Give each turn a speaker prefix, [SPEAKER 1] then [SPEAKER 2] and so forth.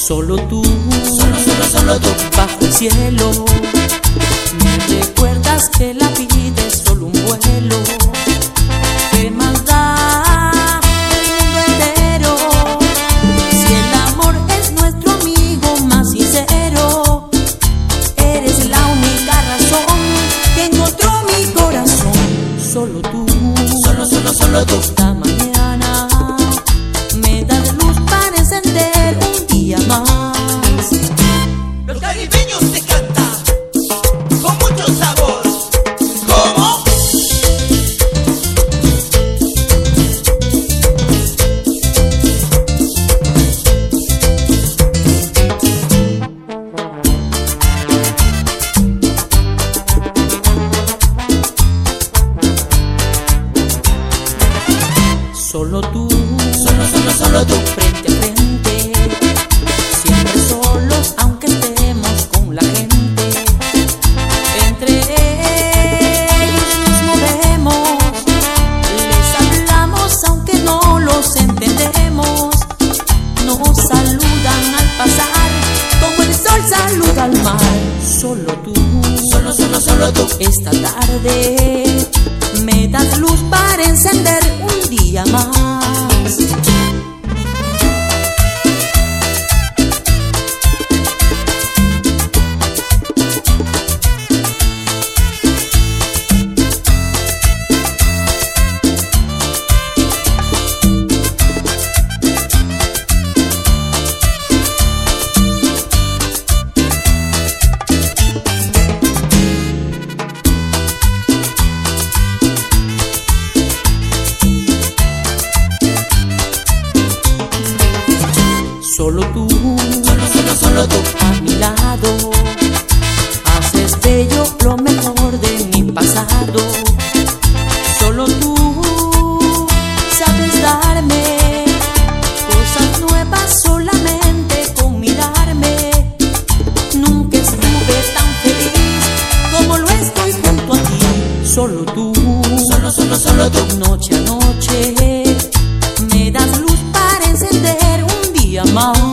[SPEAKER 1] Solo tú, solo tú, bajo el cielo. Me recuerdas que la vida es solo un vuelo. ¿Qué más da el mundo entero si el amor es nuestro amigo más sincero? Eres la única razón que encontró mi corazón. Solo tú, solo tú. Esta mañana me das luz para encender un día más.
[SPEAKER 2] Los caribeños te cantan con mucho sabor. ¿Cómo?
[SPEAKER 1] Solo tú, solo tú, frente a frente, siempre solos aunque estemos con la gente. Entre ellos nos movemos, les hablamos aunque no los entendemos. Nos saludan al pasar como el sol saluda al mar. Solo tú, solo tú, esta tarde me das luz para encender un día más. Solo tú, solo tú, a mi lado, haces bello lo mejor de mi pasado. Solo tú sabes darme cosas nuevas solamente con mirarme. Nunca estuve tan feliz como lo estoy junto a ti. Solo tú, solo tú, noche a noche me das luz para encender un día más.